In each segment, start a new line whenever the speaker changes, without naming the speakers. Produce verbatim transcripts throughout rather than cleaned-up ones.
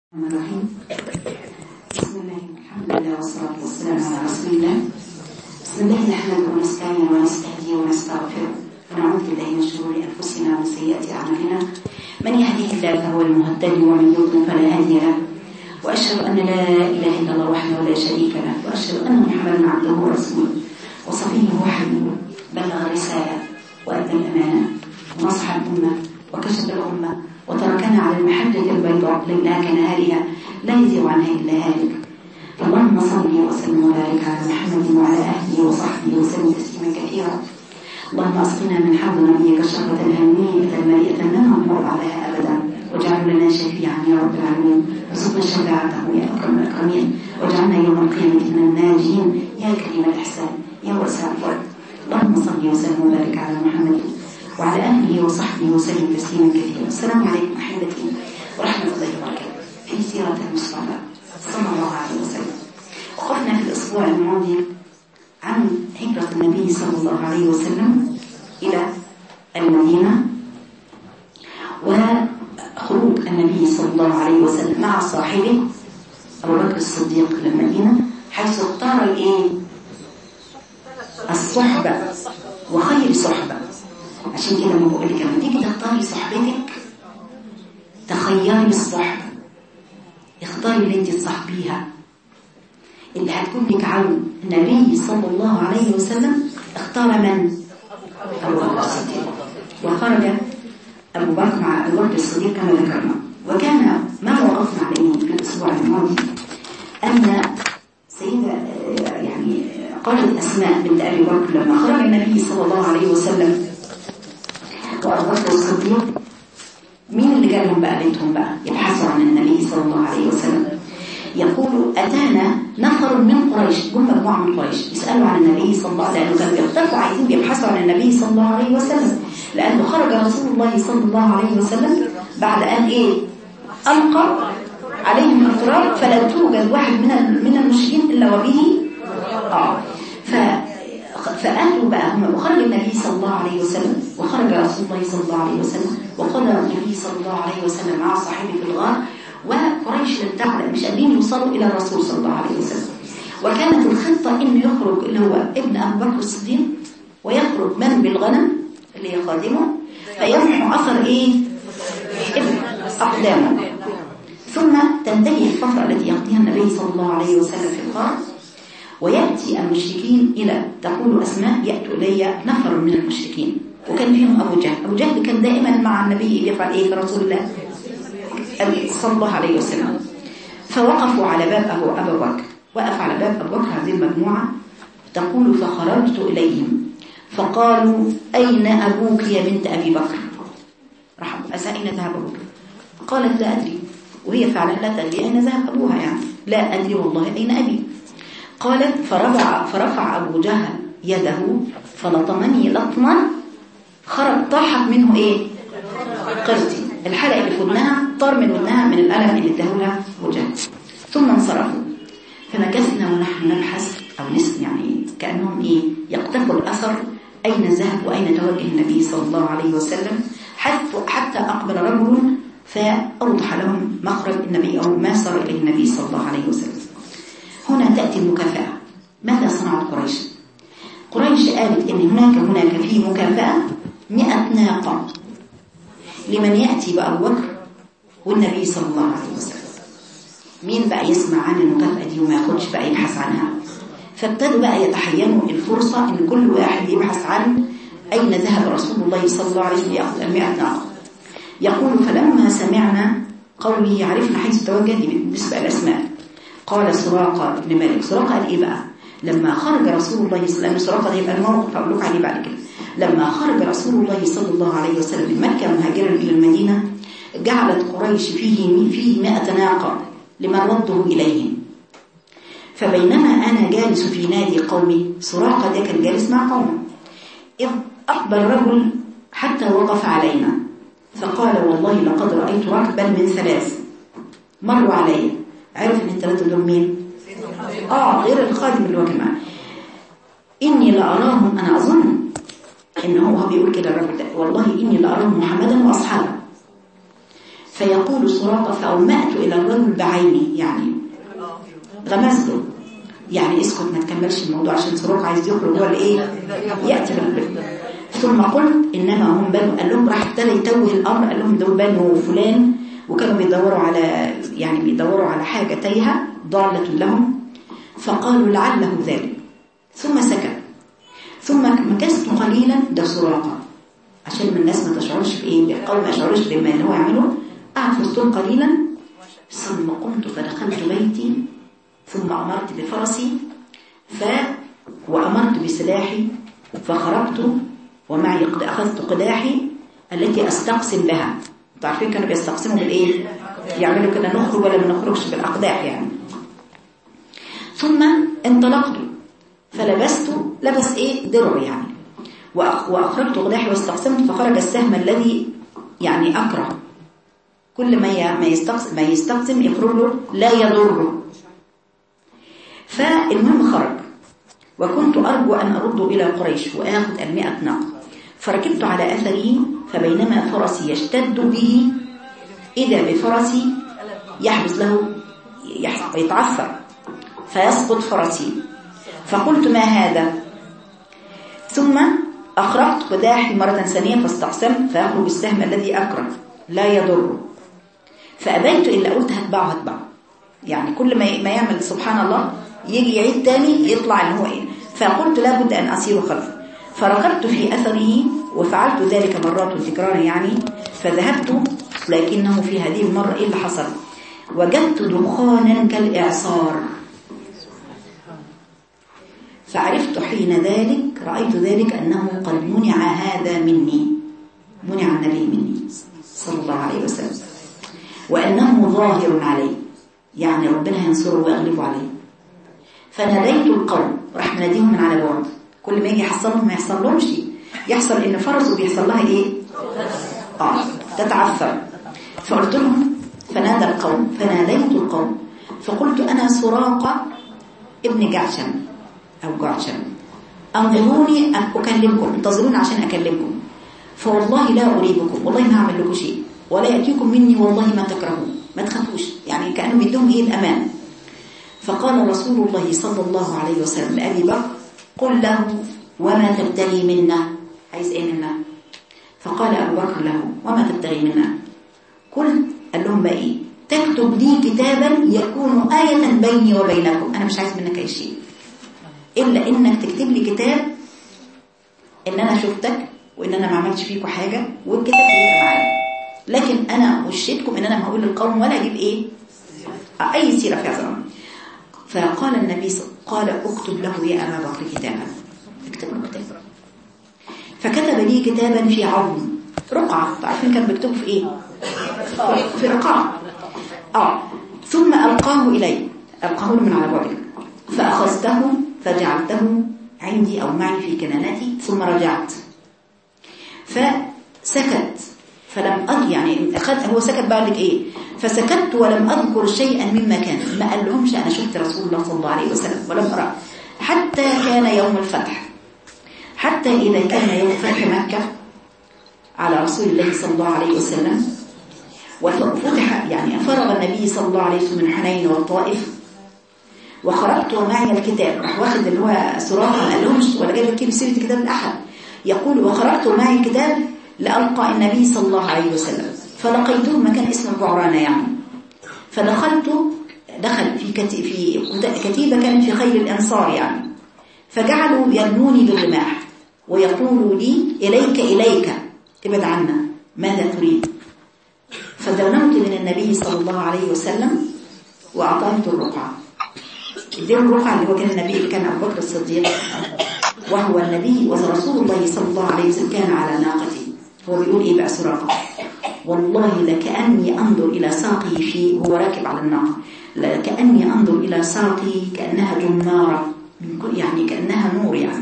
الرحمن الرحيم. بسم الله الحمد لله والصلاة والسلام على رسول الله. بسم الله نحمده ونستعينه ونستهديه ونستغفره ونعوذ بالله من شرور أنفسنا ومن سيئات أعمالنا. من يهديه الله فهو المهتدي ومن يضلل فلا هادي له. وأشهد أن لا إله إلا الله وحده لا شريك له، وأشهد أن محمدا عبده ورسوله وصفيه وحبيبه، بلغ الرسالة وأدى الأمانة ونصح الأمة وكشف الأمة وتركنا على المحجة البيضاء ليلها كنهارها لا يزيغ عنها إلا هالك. اللهم صل وسلم وبارك على محمد وعلى أهله وصحبه وسلم تسليما كثيرا. اللهم اسقنا من حوض نبيك الشربة الهنيئة المليئة لا نظمأ بعدها أبدا، واجعل لنا شفيعا يا رب العالمين، وارزقنا شفاعته يا أكرم الأكرمين، واجعلنا يوم القيامة من الناجين يا كريم الإحسان يا واسع الفضل. اللهم صل وسلم وبارك على محمد وعلى آله وصحبه وسلم تسليما كثيرا. السلام عليكم أحبتي ورحمة الله وبركاته. في سيرة المصطفى صلى الله عليه وسلم. وقفنا في الأسبوع الماضي عن هجرة النبي صلى الله عليه وسلم إلى المدينة وخروج النبي صلى الله عليه وسلم مع صاحبه أبو بكر الصديق إلى المدينة، حيث اختار الإيه؟ الصحبة وخير صحبة. عشان كده ما بقول لك لما تيجي تختاري صحبتك تخيري الصحبة، اختاري اللي انت تصاحبيها اللي هتكون لك عون. النبي صلى الله عليه وسلم اختار من؟ أبو بكر الصديق، وخرج أبو بكر مع أبو بكر الصديق كما ذكرنا. وكان ما وقفنا عليه في الأسبوع الماضي أن سيدة يعني قالت أسماء بنت أبي بكر لما خرج النبي صلى الله عليه وسلم وأبو بكر الصديق، مين اللي جابهم بقى بيتهم بقى يبحثوا عن النبي صلى الله عليه وسلم؟ يقول أتانا نفر من قريش، جم مجموعة من قريش يسألوا عن النبي صلى الله عليه وسلم، كانوا بيختلفوا عايزين بيبحثوا عن النبي صلى الله عليه وسلم، لأنه خرج رسول الله صلى الله عليه وسلم بعد أن إيه؟ ألقى عليهم الفرار، فلا توجد واحد من من المشركين إلا وبه آه ف فأتوا بقى هم، وخرج النبي صلى الله عليه وسلم وخرج رسول الله صلى الله عليه وسلم وقال النبي صلى الله عليه وسلم مع صاحبه في الغار، وقريش لم تعلم، مش قادرين يوصلوا إلى الرسول صلى الله عليه وسلم. وكانت الخطة إنه يخرج اللي هو ابن أبو بكر الصديق ويخرج من بالغنم اللي هي خادمه فيمحو أثر إيه؟ ابن أقدامه، ثم تنتهي الفترة التي يقضيها النبي صلى الله عليه وسلم في الغار، ويأتي المشركين إلى تقول أسماء يأتوا إلي نفر من المشركين، وكان فيهم أبو جهل. أبو جهل كان دائما مع النبي يفعل إيه برسول الله صلى الله عليه وسلم. فوقفوا على باب أبو أبو بكر، وقف على باب أبو بكر هذه المجموعة تقول فخرجت إليهم فقالوا أين أبوك يا بنت أبي بكر؟ رحب أسا أين ذهب أبوك؟ قالت لا أدري، وهي فعلا لا تدري أين ذهب أبوها، يعني لا أدري والله أين أبي. قالت فرفع, فرفع أبو جهل يده فلطمني لطما خرج طاحت منه إيه؟ قرتي، الحلقة اللي في ودنها طار من ودنها من الألم اللي اداهولها أبو جهل. ثم انصرفوا، فمكثنا ونحن نبحث أو نس يعني كأنهم إيه؟ يقتفوا الأثر أين ذهب وأين توجه النبي صلى الله عليه وسلم، حتى, حتى أقبل رجل فأوضح لهم مخرج النبي أو ما صار إليه النبي صلى الله عليه وسلم. هنا تأتي المكافأة. ماذا صنعت قريش؟ قريش قالت إن هناك هناك في مكافأة مئة ناقة لمن يأتي بأبو بكر والنبي صلى الله عليه وسلم. مين بقى يسمع عن المكافأة دي وما ياخدش بقى يبحث عنها؟ فابتدوا بقى يتحينوا الفرصة إن كل واحد يبحث عن أين ذهب رسول الله صلى الله عليه وسلم يأخذ المئة ناقة. يقول فلما سمعنا قوله عرفنا حيث توجه بالنسبة للأسماء. قال سراقة بن مالك، سراقة قال إيه بقى؟ لما خرج رسول الله صلى الله عليه وسلم، سراقة ده يبقى الموقف أقول لك عليه بعد كده. لما خرج رسول الله صلى الله عليه وسلم من مكة مهاجرا إلى المدينة، جعلت قريش فيه فيه مئة ناقة لمن رده إليهم. فبينما أنا جالس في نادي قومي، سراقة ده كان جالس مع قومه، إذ أقبل رجل حتى وقف علينا فقال والله لقد رأيت ركبا من ثلاث مروا علي. عرف ان الثلاثه دول مين؟ اه غير الخادم اللي هو كمان. اني لأراهم، انا اظن ان هو بيقول كده الرجل ده، والله اني لأراهم محمدا واصحابه. فيقول سراقة فأومأت إلى الرجل بعيني، يعني غمزته، يعني اسكت ما تكملش الموضوع عشان سراقة عايز يخرج هو الايه يأتي بالبر. ثم قلت إنما هم بنو، قال لهم راح ابتدى يتوه الأمر، قال لهم دول بنو فلان، وكانوا بيدوروا على يعني بيدوروا على حاجة تايهة ضالة لهم، فقالوا لعله ذلك. ثم سكت. ثم مكثت قليلا، ده سراقة عشان الناس ما تشعرش بايه بالقول، ما يشعرش بما اللي هو يعمله. قعد في الصوت قليلا ثم قمت فدخلت بيتي، ثم أمرت بفرسي ف وأمرت بسلاحي فخرجت ومعي أخذت قداحي التي أستقسم بها. تعرفين كانوا بيستقسموا بالإيه؟ يعملوا كده نخرج ولا ما نخرجش بالأقداح يعني. ثم انطلقت فلبست لبس إيه درع يعني، وأخرجت قداحي واستقسمت، فخرج السهم الذي يعني أكره، كل ما ما يستقسم ما يستقسم يخرج له لا يضره. فالمهم خرج، وكنت أرجو أن أرد إلى قريش وآخذ المئة ناقة، فركبت على أثري، فبينما فرسي يشتد به إذا بفرسي يحبس له يتعثر فيسقط فرسي، فقلت ما هذا؟ ثم أخرجت قداحي مرة ثانية فاستقسمت، فيخرج السهم الذي أكره لا يضره، فأبيت إلا قلت هتبعه هتبعه يعني كل ما ما يعمل سبحان الله يجي يعيد تاني يطلع اللي هو إيه. فقلت لابد أن أسير خلفه، فركبت في أثره وفعلت ذلك مرات تكرارا يعني. فذهبت، لكنه في هذه المرة إيه اللي حصل؟ وجدت دخانا كالإعصار، فعرفت حين ذلك رأيت ذلك أنه قد منع هذا مني، منع النبي مني صلى الله عليه وسلم، وأنه ظاهر عليه، يعني ربنا ينصره ويغلب عليه. فناديت القوم، راح ناديهم من على بعد، كل ما يجي يحصلهم ما يحصل لهم شيء، يحصل إن فرسه بيحصل لها إيه؟ آه تتعثر. فقلت لهم فنادى القوم، فناديت القوم فقلت أنا سراقة ابن جعشم أو جعشم، انظروني أكلمكم، انتظروني عشان أكلمكم، فوالله لا أريبكم، والله ما أعمل لكم شيء، ولا يأتيكم مني والله ما تكرهون، ما تخافوش، يعني كأنه بيدهم إيه الأمان. فقال رسول الله صلى الله عليه وسلم لأبي بكر قل له وما تبتغي منا، عايز إيه منا؟ فقال أبو بكر له وما تبتغي منا؟ قلت قال لهم بقى إيه؟ تكتب لي كتابا يكون آية بيني وبينكم، أنا مش عايز منك أي شيء إلا إنك تكتب لي كتاب إن أنا شفتك وإن أنا ما عملتش فيكم حاجة، والكتاب يبقى معايا، لكن أنا وشيتكم إن أنا ما أقول للقوم ولا أجيب إيه أي سيرة في عزران. فقال النبي قال اكتب له يا أبا بكر كتابا، اكتب له كتابا. فكتب لي كتابا في عظم رقعة، تعرفين كان بيكتبوا في إيه؟ في رقعة. آه ثم ألقاه إلي، ألقاه من على بعد، فأخذته فجعلته عندي أو معي في كنانتي، ثم رجعت فسكت فلم أض يعني أخذ هو سكت بعد إيه، فسكت ولم أذكر شيئا مما كان، ما قال لهمش أنا شفت رسول الله صلى الله عليه وسلم ولم أرى، حتى كان يوم الفتح، حتى إذا كان يوم فتح مكة على رسول الله صلى الله عليه وسلم وفتح يعني فرغ النبي صلى الله عليه وسلم من حنين والطائف، وخرجت ومعي الكتاب، راح واخد اللي هو سراقة ما قالهمش ولا جاب الكتاب سيرة الكتاب الأحد، يقول وخرجت ومعي الكتاب لألقى النبي صلى الله عليه وسلم، فلقيته مكان اسمه البعرانة يعني، فدخلت دخل في في كتيبة كانت في خير الأنصار يعني، فجعلوا يرموني بالرماح ويقولوا لي إليك إليك ابعد عنا ماذا تريد؟ فدنوت من النبي صلى الله عليه وسلم وأعطيت الرقعة، دي الرقعة اللي هو كان النبي اللي كان أبو بكر الصديق وهو النبي ورسول الله صلى الله عليه وسلم كان على ناقته. هو بيقول إيه بقى سراقة؟ والله لكأني أنظر إلى ساقي في هو راكب على الناقة، لكأني أنظر إلى ساقي كأنها جمارة من كل يعني كأنها نور يعني.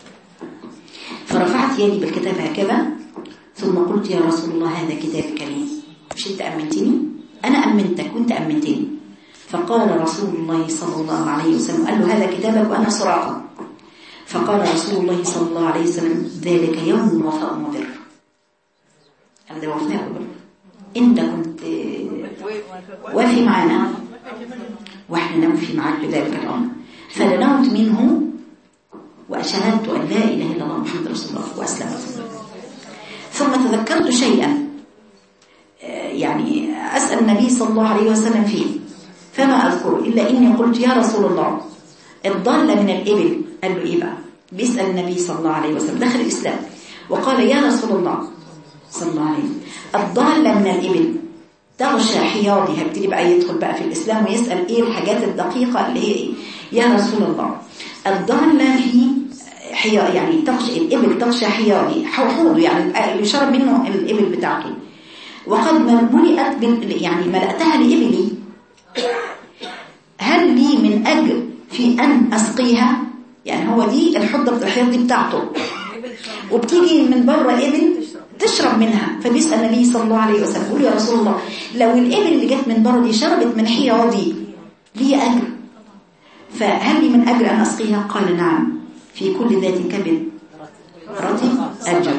فرفعت يدي بالكتاب هكذا ثم قلت يا رسول الله هذا كتاب كريم، مش أنت أمنتني؟ أنا أمنتك وأنت أمنتني. فقال رسول الله صلى الله عليه وسلم قال له هذا كتابك وأنا سراقة. فقال رسول الله صلى الله عليه وسلم ذلك يوم وفاء مضر، هذا وفاء مضر انت كنت وافي معنا واحنا نوفي معك بذلك الامر، فدنوت منه واشهدت ان لا اله الا الله محمد رسول الله واسلمت. ثم تذكرت شيئا يعني اسال النبي صلى الله عليه وسلم فيه، فما اذكره الا اني قلت يا رسول الله الضال من الابل. قال له ايه بقى؟ بيسال النبي صلى الله عليه وسلم، دخل الاسلام وقال يا رسول الله صلى الله عليه وسلم الضال من الابل تغشى حياضها. هيبتدي بقى يدخل بقى في الاسلام ويسال ايه الحاجات الدقيقه اللي هي ايه. يا رسول الله الضاله في حياض يعني تغشى الابل، تغشى حياضي حوضه يعني اللي شرب منه الابل بتاعته، وقد ملئت يعني ملأتها لابلي، هل لي من اجر في ان اسقيها؟ يعني هو دي الحضه الحياض دي بتاعته وبتيجي من بره ابل تشرب منها. فبيسأل النبي صلى الله عليه وسلم يقول يا رسول الله لو الابل اللي جت من بره دي شربت من حياضي لي اجر، فهل لي من اجر ان اسقيها؟ قال نعم، في كل ذات كبد رطب اجر.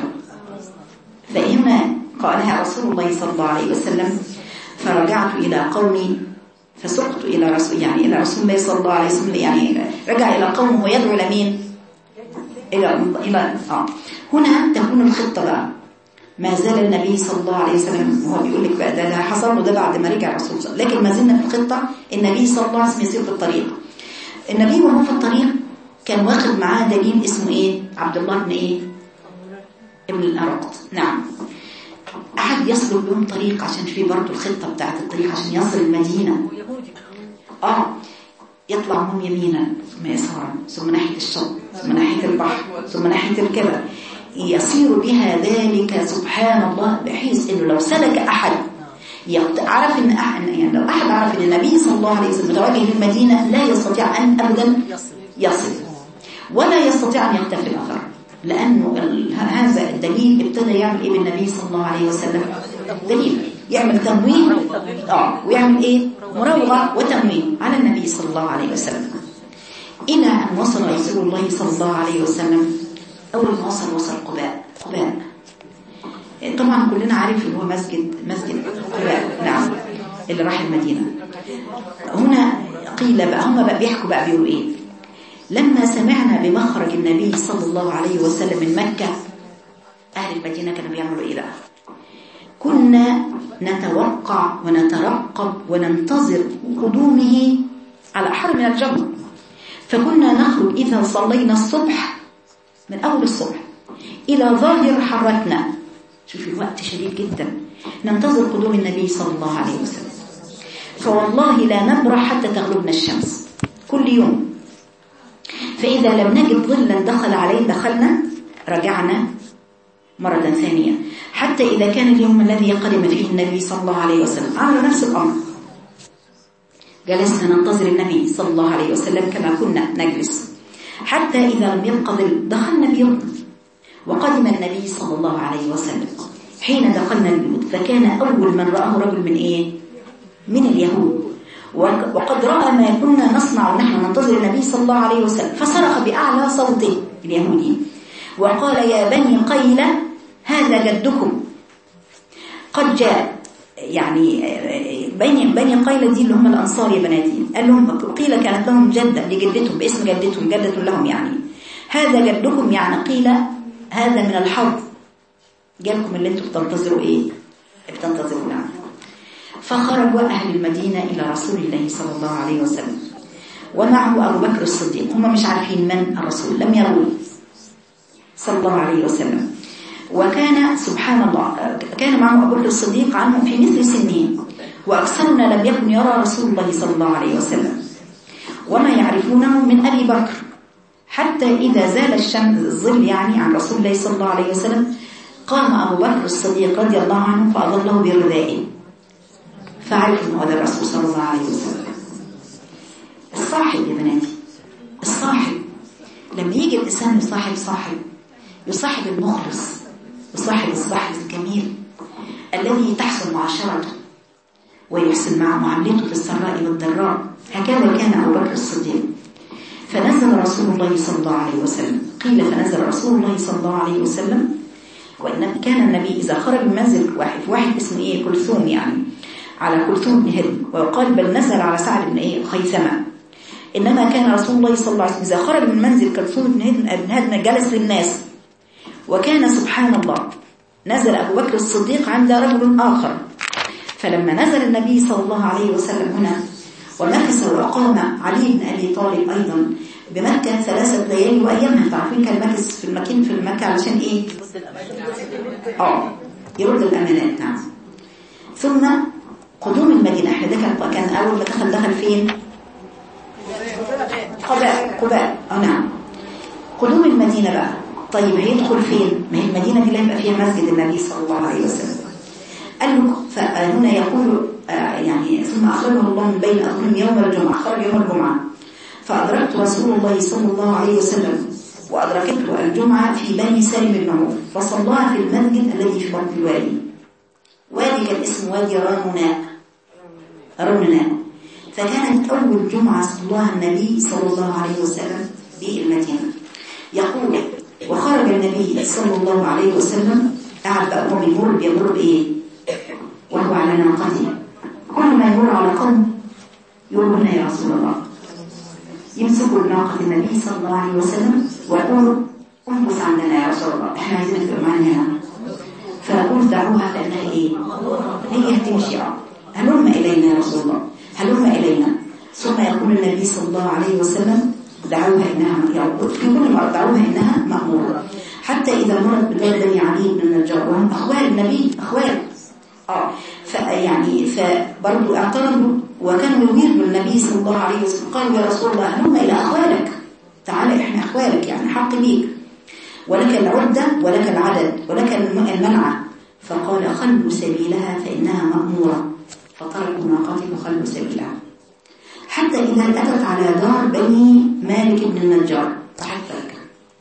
فهنا قالها رسول الله صلى الله عليه وسلم فرجعت الى قومي فسقت الى رسول يعني الى رسول الله صلى الله عليه وسلم، يعني رجع الى قومه ويدعو لمين؟ الى الى اه هنا تكون الخطه بقى. ما زال النبي صلى الله عليه وسلم وهو بيقول لك بقى ده, ده حصل له ده بعد ما رجع الرسول صلى الله عليه وسلم، لكن ما زلنا في الخطه. النبي صلى الله عليه وسلم يسير في الطريق. النبي وهو في الطريق كان واخد معاه دليل اسمه ايه؟ عبد الله بن ايه؟ ابن الأرقط. نعم، أحد يسلك لهم طريق عشان في برضه الخطة بتاعت الطريق عشان يصل المدينة. اه يطلع هم يمينا ثم يسارا ثم ناحية الشط ثم ناحية البحر ثم ناحية الكبر، يصير بها ذلك سبحان الله بحيث انه لو سلك احد عرف ان أحد يعني لو احد عرف ان النبي صلى الله عليه وسلم متوجه للمدينة لا يستطيع ان ابدا يصل ولا يستطيع ان يختفي الاثر، لانه هذا الدليل ابتدى يعمل ايه بالنبي صلى الله عليه وسلم؟ دليل يعمل تموين اه ويعمل ايه؟ مراوغه وتموين على النبي صلى الله عليه وسلم، الى ان وصل رسول الله صلى الله عليه وسلم. اول ما وصل وصل قباء. قباء طبعا كلنا عارف ان هو مسجد مسجد قباء، نعم، اللي راح المدينه. هنا قيل بقى هم بقى بيحكوا بقى بيقولوا ايه؟ لما سمعنا بمخرج النبي صلى الله عليه وسلم من مكة، أهل المدينة كانوا بيعملوا إيه بقى؟ كنا نتوقع ونترقب وننتظر قدومه على أحر من الجو، فكنا نخرج إذا صلينا الصبح من أول الصبح إلى ظاهر حرتنا. شوفي الوقت شديد جدا، ننتظر قدوم النبي صلى الله عليه وسلم، فوالله لا نبرح حتى تغربنا الشمس كل يوم. فإذا لم نجد ظلا دخل عليه دخلنا رجعنا مرة ثانية، حتى إذا كان اليوم الذي قدم فيه النبي صلى الله عليه وسلم عملوا نفس الأمر، جلسنا ننتظر النبي صلى الله عليه وسلم كما كنا نجلس، حتى إذا لم يبق ظل دخلنا بيوتنا. وقدم النبي صلى الله عليه وسلم، حين دخلنا البيوت فكان أول من رآه رجل من إيه؟ من اليهود، وقد رأى ما كنا نصنع ونحن ننتظر النبي صلى الله عليه وسلم، فصرخ بأعلى صوته اليهودي وقال يا بني قيلة هذا جدكم قد جاء. يعني بني بني قيلة دي اللي هم الأنصار يا بناتي، قال لهم قيلة كانت لهم جدة لجدتهم باسم جدتهم، جدة لهم، يعني هذا جدكم يعني قيلة هذا من الحرب جالكم اللي انتم بتنتظروا ايه؟ بتنتظروا نعم. فخرجوا أهل المدينة إلى رسول الله صلى الله عليه وسلم ومعه أبو بكر الصديق، هم مش عارفين من الرسول، لم يروه صلى الله عليه وسلم. وكان سبحان الله كان معه أبو بكر الصديق عنه في مثل سنه، وأكثرنا لم يكن يرى رسول الله صلى الله عليه وسلم وما يعرفونه من أبي بكر، حتى إذا زال الشمس الظل يعني عن رسول الله صلى الله عليه وسلم قام أبو بكر الصديق رضي الله عنه فأظله بردائه، فعرف أنه هذا الرسول صلى الله عليه وسلم. الصاحب يا بناتي، الصاحب لما يجي الإنسان يصاحب صاحب يصاحب المخلص، يصاحب الصاحب الجميل الذي تحسن معاشرته ويحسن مع معاملته في السراء والضراء. هكذا كان أبو بكر الصديق. فنزل رسول الله صلى الله عليه وسلم، قيل فنزل رسول الله صلى الله عليه وسلم وإنما كان النبي إذا خرج من منزل واحد واحد اسمه إيه كلثوم يعني على كلثوم بن هدم، وقال بل نزل على سعد بن إيه خيثمة. إنما كان رسول الله صلى الله عليه وسلم إذا خرج من منزل كلثوم بن هدم جلس للناس. وكان سبحان الله نزل أبو بكر الصديق عند رجل آخر، فلما نزل النبي صلى الله عليه وسلم هنا ومكث وأقام علي بن أبي طالب أيضا بمكة ثلاثة ليالي وأيامها. تعرفين كان مكث في المكان في المكة علشان إيه؟ آه يرد الأمانات. نعم. ثم قدوم المدينة، احنا ده كان أول ما دخل دخل فين؟ قباء. قباء اه نعم. قدوم المدينة بقى، طيب هيدخل فين؟ ما هي المدينة دي اللي هيبقى فيها مسجد النبي صلى الله عليه وسلم. قال له فهنا يقول آه يعني ثم أخرجه الله من بين أظلم يوم الجمعة، خرج يوم الجمعة فأدركت رسول الله صلى الله عليه وسلم وأدركته الجمعة في بني سالم بن عوف فصلاها في المسجد الذي في بطن الوادي. وادي كان اسمه وادي رمناء رمناء فكانت أول جمعة صلاها النبي صلى الله عليه وسلم بالمدينة. يقول وخرج النبي صلى الله عليه وسلم قعد بقى هو بيمر بيمر بإيه؟ وهو على ناقته. كل ما يمر على قوم يقول هنا يا رسول الله، يمسكوا بناقة النبي صلى الله عليه وسلم ويقولوا انبس عندنا يا رسول الله، احنا عايزين نتبقى معنا هنا. فأقول دعوها فإنها إيه؟ هي هتمشي. هلم إلينا يا رسول الله، هلم إلينا. ثم يقول النبي صلى الله عليه وسلم دعوها إنها يقول في كل مرة دعوها إنها مأمورة. حتى إذا مرت بلاد بني علي بن النجار وهم أخوال النبي أخوال آه فيعني فبرضو اعترضوا وكانوا يغيروا النبي صلى الله عليه وسلم. قالوا يا رسول الله هلم إلى أخوالك، تعالى إحنا أخوالك يعني حق ليك، ولك العدة ولك العدد ولك المنعة. فقال خلوا سبيلها فإنها مأمورة. فتركوا ناقتهم وخلوا سبيلها حتى إذا أتت على دار بني مالك بن النجار تحتك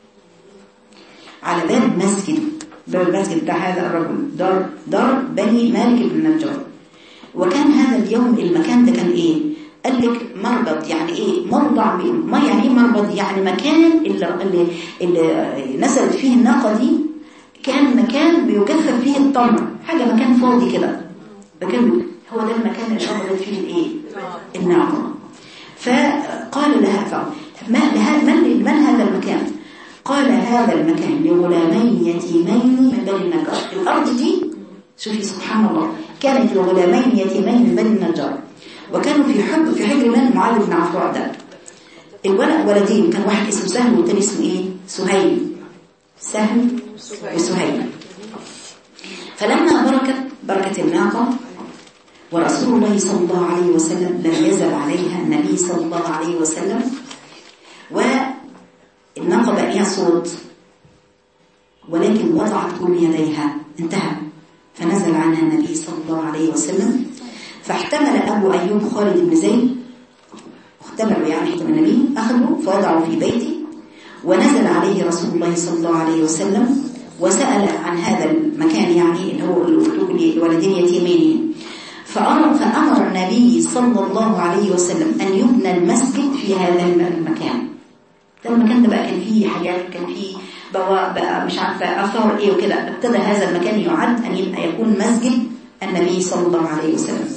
على باب مسجد، باب المسجد بتاع هذا الرجل دار دار بني مالك بن النجار. وكان هذا اليوم المكان ده كان إيه؟ قال لك مربض. يعني إيه موضع؟ ما يعني إيه مربض؟ يعني مكان اللي, اللي, اللي نزلت فيه الناقة دي كان مكان بيجفف فيه التمر، حاجة مكان فاضي كده، مكان هو ده المكان اللي نزلت فيه الإيه؟ الناقة. فقال لها ما من, من هذا المكان؟ قال هذا المكان لغلامين يتيمين من بني النجار. الأرض دي شوفي سبحان الله كانت لغلامين يتيمين من بني النجار، وكانوا في حب في حجر من معاذ بن عفراء ده. الولد ولدين، كان واحد اسمه سهل والتاني اسمه ايه؟ سهيل. سهل وسهيل. فلما بركت بركت الناقة ورسول الله صلى الله عليه وسلم لم يزل عليها النبي صلى الله عليه وسلم، والناقة بقى ليها صوت ولكن وضعت كل يديها انتهى. فنزل عنها النبي صلى الله عليه وسلم فاحتمل أبو أيوب خالد بن زيد، احتملوا يعني احتمل النبي أخذوا فوضعوا في بيته. ونزل عليه رسول الله صلى الله عليه وسلم وسأل عن هذا المكان يعني اللي هو الولدين يتيمين. فأمر, فأمر النبي صلى الله عليه وسلم أن يبنى المسجد في هذا المكان. ده المكان ده بقى كان فيه حاجات، كان فيه بواء بقى مش عارفة أثار إيه وكده. ابتدى هذا المكان يعد أن يبقى يكون مسجد النبي صلى الله عليه وسلم.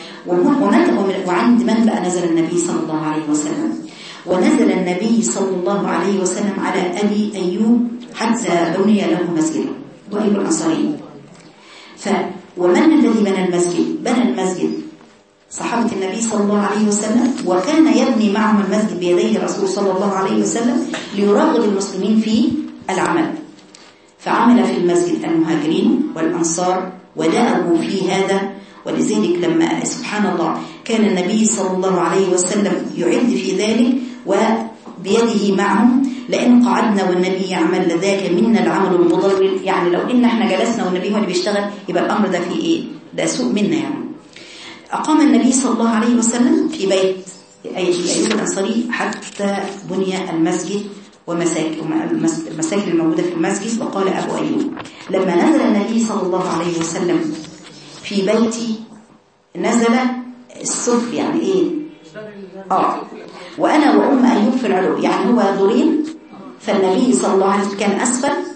وعند من بقى نزل النبي صلى الله عليه وسلم؟ ونزل النبي صلى الله عليه وسلم على أبي أيوب حتى بني له مسجد، وأيوب الأنصاري. ف ومن الذي بنى المسجد؟ بنى المسجد صحابة النبي صلى الله عليه وسلم، وكان يبني معهم المسجد بيديه الرسول صلى الله عليه وسلم ليرغب المسلمين في العمل. فعمل في المسجد المهاجرين والأنصار ودأبوا في هذا. ولذلك لما سبحان الله كان النبي صلى الله عليه وسلم يعد في ذلك وبيده معهم، لأن قعدنا والنبي يعمل لذاك منا العمل المضلل. يعني لو إن احنا جلسنا والنبي هو اللي بيشتغل يبقى الأمر ده فيه إيه؟ ده سوء منا يعني. أقام النبي صلى الله عليه وسلم في بيت أيوب الأنصاري حتى بني المسجد والمساكن الموجودة في المسجد. وقال أبو أيوب لما نزل النبي صلى الله عليه وسلم في بيتي نزل السف يعني إيه؟ آه وأنا وأم أيوب في العلو، يعني هو دورين. فالنبي صلى الله عليه وسلم كان أسفل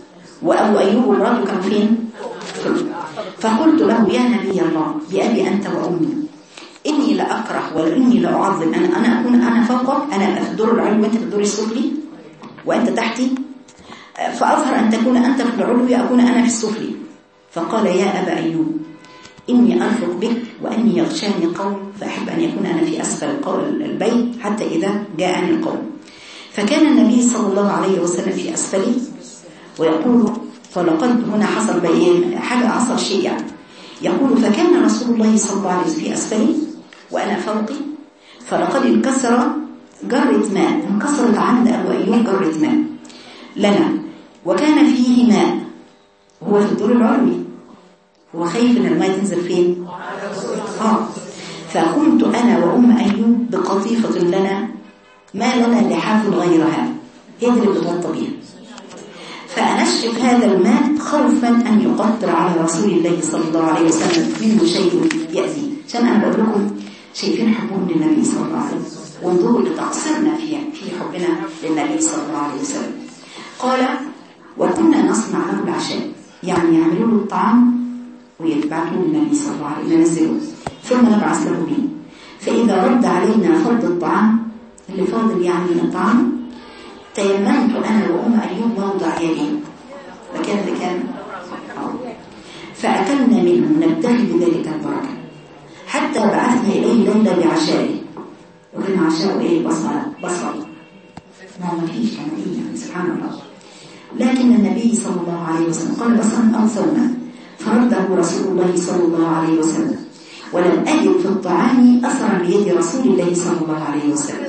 وأبو أيوب ومراته كانوا فين؟ فقلت له يا نبي الله بأبي أنت وأمي إني لأكره وإني لأعظم أنا أنا أكون أنا فوقك، أنا في الدور العلوي وأنت في الدور السفلي وأنت تحتي، فأظهر أن تكون أنت في العلوي أكون أنا في السفلي. فقال يا أبا أيوب إني أرفق بك وأني يغشاني قوم فأحب أن يكون أنا في أسفل البيت حتى إذا جاءني القوم. فكان النبي صلى الله عليه وسلم في أسفلي ويقول فلقد هنا حصل بين حاجة حصل شيء يعني يقول فكان رسول الله صلى الله عليه وسلم في أسفلي وأنا فوقي فلقد انكسر جرة ماء، انكسرت عند أبو أيوب جرة ماء لنا وكان فيه ماء، هو في الدور العلوي، هو خايف ان الماء تنزل فين؟ اه فكنت انا وام ايوب بقطيفه لنا ما لنا لحاف غيرها، هي اللي بتغطى بيها، فانشف هذا الماء خوفا ان يقطر على رسول الله صلى الله عليه وسلم منه شيء يأذي. عشان انا بقول لكم شايفين حبهم للنبي صلى الله عليه وسلم وانظروا لتقصيرنا في في حبنا للنبي صلى الله عليه وسلم. قال وكنا نصنع له العشاء، يعني يعملوا له الطعام ويتبعته للنبي صلى الله عليه وسلم ننزله ثم نبعث له به، فإذا رد علينا فرض الطعام اللي فاضل يعني من الطعام تيممت أنا وأم أيوب موضع يدي وكان كان فأكلنا منه نبتغي بذلك البركة حتى بعثنا إليه ليلة بعشائه، وكان عشاء إيه؟ بصل بصل ما ما فيش كان إيه سبحان الله. لكن النبي صلى الله عليه وسلم قال بصل أو ثوما فرده رسول الله صلى الله عليه وسلم، ولم أجد في الطعام أثرا بيد رسول الله صلى الله عليه وسلم.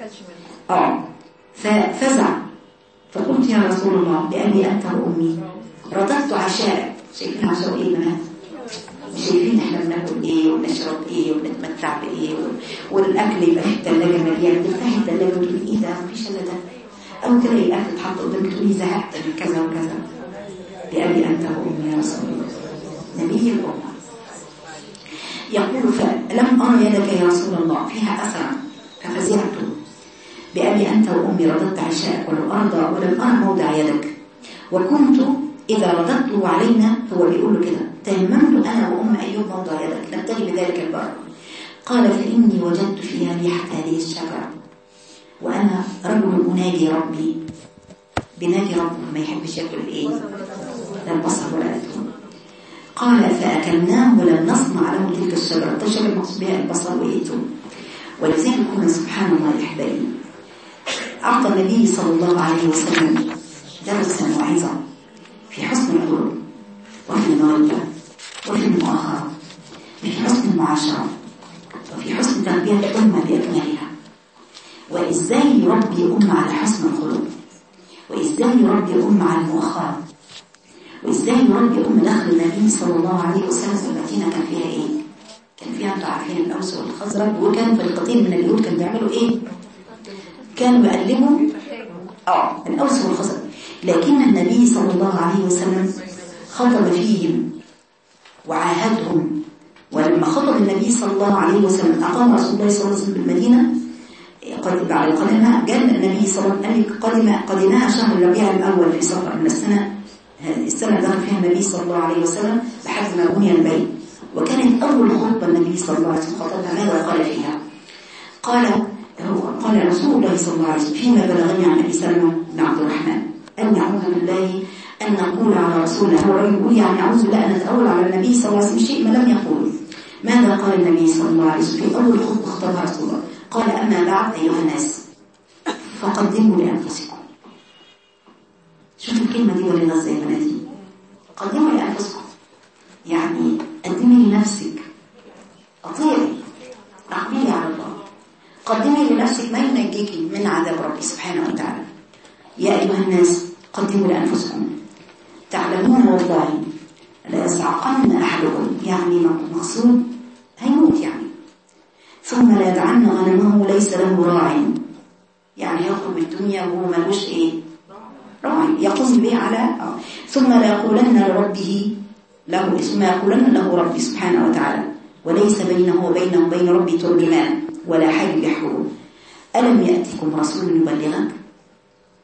آه ففزع فقلت يا رسول الله بأبي أنت وأمي رددت عشاء. شايفين عشاء إيه بنات؟ شايفين إحنا بناكل إيه ونشرب إيه ونتمتع بإيه والأكل يبقى في الثلاجة مليان، تفتحي الثلاجة وتقولي إيه ده مفيش إلا ده، أو تلاقي الأكل اتحط قدامك تقولي زهقت من كذا وكذا. بأبي أنت وأمي يا رسول الله نبي الأمة يقول فلم أرى يدك يا رسول الله فيها أثرا ففزعت بأبي أنت وأمي رددت عشاءك ولم أرضى ولم أرى موضع يدك، وكنت إذا رددته علينا هو بيقول له كده تيممت أنا وأم أيوب موضع يدك نبتغي بذلك البر. قال فإني وجدت فيها ريحة هذه الشجرة وأنا رجل أناجي ربي، بناجي ربه ما يحبش يأكل الإيه لا البصر ولا الثوم. قال فأكلناه ولم نصنع له تلك الشجرة، الشجرة المقصود بها البصر والثوم. ولذلك كنا سبحان الله الأحبابي أعطى النبي صلى الله عليه وسلم درسا وعظا في حسن الخلق وفي المودة وفي المؤاخرة وفي حسن المعاشرة وفي حسن تربية الأمة بأكملها، وإزاي يربي أمة على حسن الخلق، وإزاي يربي أمة على المؤاخرة، وإزاي يربي أمة دخل النبي صلى الله عليه وسلم في المدينة كان فيها إيه؟ كان فيها أنتوا عارفين الأوس والخزرج، وكان فرقتين من اليهود كانوا بيعملوا إيه؟ كانوا يقلبوا آه الأوس والخزرج، لكن النبي صلى الله عليه وسلم خطب فيهم وعاهدهم. ولما خطب النبي صلى الله عليه وسلم أقام رسول الله صلى الله عليه وسلم بالمدينة قد بعد قدمها جاء النبي صلى الله عليه وسلم قدم قدمها شهر الربيع الأول في صفر من السنة، هذه السنة دخل فيها النبي صلى الله عليه وسلم لحد ما بني البيت، وكانت أول خطبة النبي صلى الله عليه وسلم خطبها ماذا قال فيها؟ قال قال رسول الله صلى الله عليه وسلم فيما بلغني عن أبي سلمة بن عبد الرحمن أن نعوذ بالله أن نقول على رسولنا، هو يقول يعني أعوذ بالله أن نتأول على النبي صلى الله عليه وسلم شيء ما لم يقول. ماذا قال النبي صلى الله عليه وسلم في أول خطبة خطبها رسول الله؟ قال أما بعد أيها الناس فقدموا لأنفسكم. شوفوا الكلمة دي ولا ازاي بناتي؟ قدموا لأنفسكم يعني قدمي لنفسك، أطيعي، أقبلي على الله، قدمي لنفسك ما ينجيك من عذاب ربي سبحانه وتعالى. يا أيها الناس قدموا لأنفسكم تعلمون والله لا يصعقن أحدكم، يعني مقصود هيموت يعني، ثم لا يدعن غنمه ليس له راع، يعني يخرج الدنيا وهو ملوش ايه راعي يقوم به على آه. ثم لا يقولن لربه له ثم يقولن له ربي سبحانه وتعالى وليس بينه وبينه وبين ربي ترجمان ولا حي يحول ألم يأتكم رسول يبلغك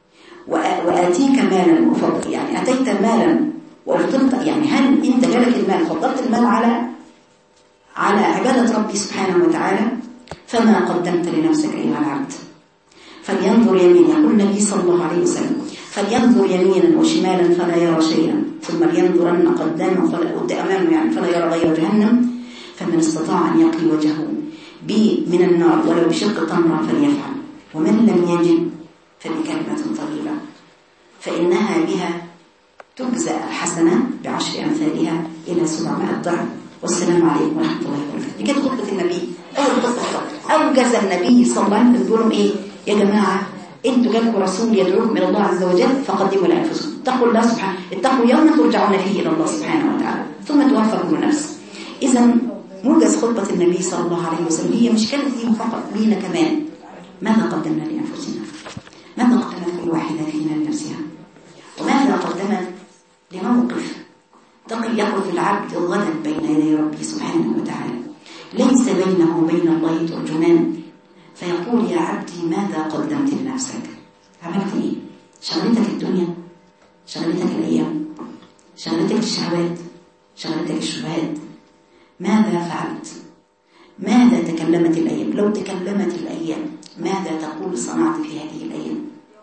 وآتيك مالا وفضل، يعني أتيت مالا وفضلت، يعني هل أنت جالك المال فضلت المال على على عبادة ربي سبحانه وتعالى؟ فما قدمت لنفسك أيها العبد. فلينظر يمينا، يقول النبي صلى الله عليه وسلم فلينظر يمينا وشمالا فلا يرى شيئا، ثم لينظرن قداما فلا أمامه يعني فلا يرى غير جهنم، فمن استطاع أن يقي وجهه بي من النار ولو بشق تمرة فليفعل، ومن لم يجد فبكلمة طيبة فإنها بها تجزى الحسنة بعشر أمثالها إلى سبعمائة ضعف. والسلام عليكم ورحمة الله وبركاته. دي كانت خطبة النبي، أول خطبة أوجز النبي صلى الله عليه وسلم. يقول لهم إيه يا جماعة؟ أنتوا جالكم رسول يدعوكم إلى الله عز وجل فقدموا لأنفسكم، اتقوا الله سبحانه، اتقوا يوما ترجعون فيه إلى الله سبحانه وتعالى ثم توفى كل نفس. إذا موجز خطبة النبي صلى الله عليه وسلم هي مش كانت ليه فقط، لينا كمان. ماذا قدمنا لأنفسنا؟ ماذا قدمت كل واحدة فينا لنفسها؟ وماذا قدمت لموقف تقي يقف العبد غدا بين يدي ربي سبحانه وتعالى، ليس بينه وبين الله ترجمان، فيقول يا عبدي ماذا قدمت لنفسك؟ عملت ايه؟ شغلتك الدنيا؟ شغلتك الايام؟ شغلتك الشهوات؟ شغلتك الشبهات؟ ماذا فعلت؟ ماذا تكلمت الايام؟ لو تكلمت الايام ماذا تقول صنعت في هذه الايام؟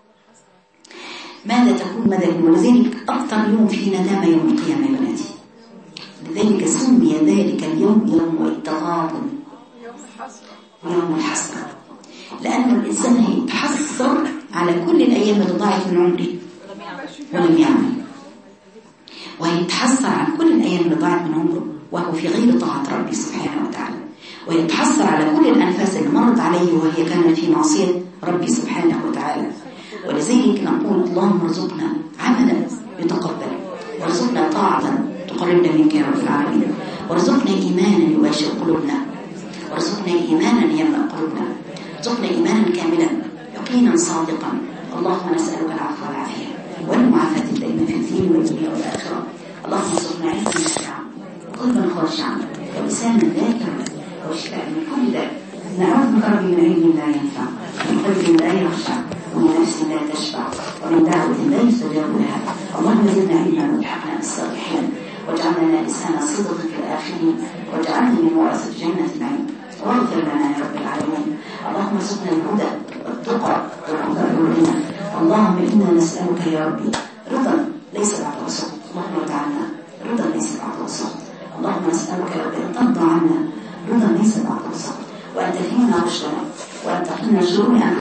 ماذا تكون مدى؟ ولذلك أكثر يوم في ندامة يوم القيامة يا بناتي، لذلك سمي ذلك اليوم يوم التغابن، يوم الحسرة، لأن الإنسان هيتحسر على كل الأيام اللي ضاعت من عمره ولم يعمل، وهيتحسر على كل الأيام اللي ضاعت من عمره وهو في غير طاعة ربي سبحانه وتعالى، ويتحسر على كل الأنفاس اللي مرت عليه وهي كانت في معصية ربي سبحانه وتعالى. ولذلك نقول اللهم ارزقنا عملا يتقبل، وارزقنا طاعة تقربنا منك يا رب العالمين، وارزقنا إيمانا يباشر قلوبنا، وارزقنا إيمانا يملأ قلوبنا، ارزقنا إيمانا كاملا يقينا صادقا. اللهم نسألك العفو والعافية والمعافاة الدائمة في الدين والدنيا والآخرة. اللهم ارزقنا علما نافعا وقلبا خاشعا ولسانا ذاكرا وشفاء من كل داء. نعوذ بك ربي من علم لا ينفع، من قلب لا يخشع، ومن نفس لا تشبع، ومن دعوة لا يستجاب لها. اللهم زدنا علما والحقنا بالصالحين، واجعلنا لسان صدق في الآخرين، واجعلنا من ورثة جنة النعيم، واغفر لنا يا رب العالمين. اللهم ارزقنا الهدى والتقى والهدى والغنى. اللهم إنا نسألك يا ربي رضا ليس بعد وسط، اللهم ارض عنا رضا ليس بعد وسط. اللهم نسألك يا ربي أن ترضى عنا رضا ليس بعد وسط، وأن تهدينا رشدنا، وأن تقينا شرور